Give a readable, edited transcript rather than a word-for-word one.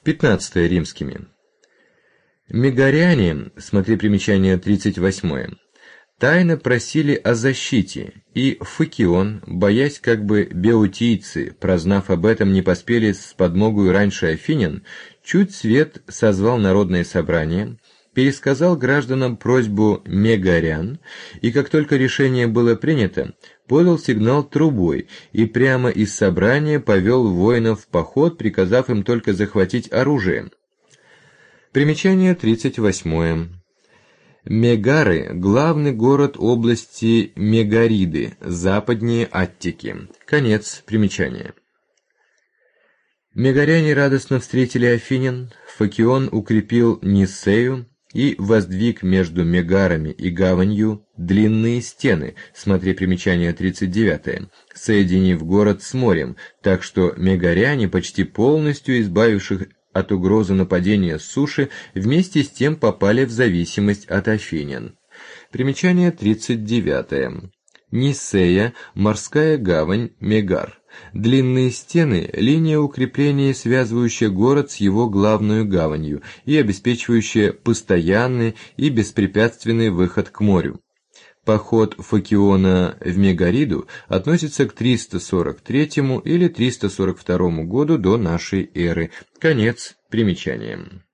15 римскими. Мегаряне, смотри примечание 38, тайно просили о защите, и Фокион, боясь, как бы беотийцы, прознав об этом, не поспели с подмогой раньше афинян, чуть свет созвал народное собрание, пересказал гражданам просьбу мегарян, и как только решение было принято, подал сигнал трубой и прямо из собрания повел воинов в поход, приказав им только захватить оружие. Примечание 38. Мегары – главный город области Мегариды, западнее Аттики. Конец примечания. Мегаряне радостно встретили афинян, Фокион укрепил Ниссею и воздвиг между Мегарами и гаванью длинные стены, смотри примечание 39, соединив город с морем, так что мегаряне, почти полностью избавивших от угрозы нападения с суши, вместе с тем попали в зависимость от афинян. Примечание 39. Ниссея, морская гавань, Мегар. Длинные стены – линия укрепления, связывающая город с его главной гаванью и обеспечивающая постоянный и беспрепятственный выход к морю. Поход Фокиона в Мегариду относится к 343 или 342 году до нашей эры. Конец примечания.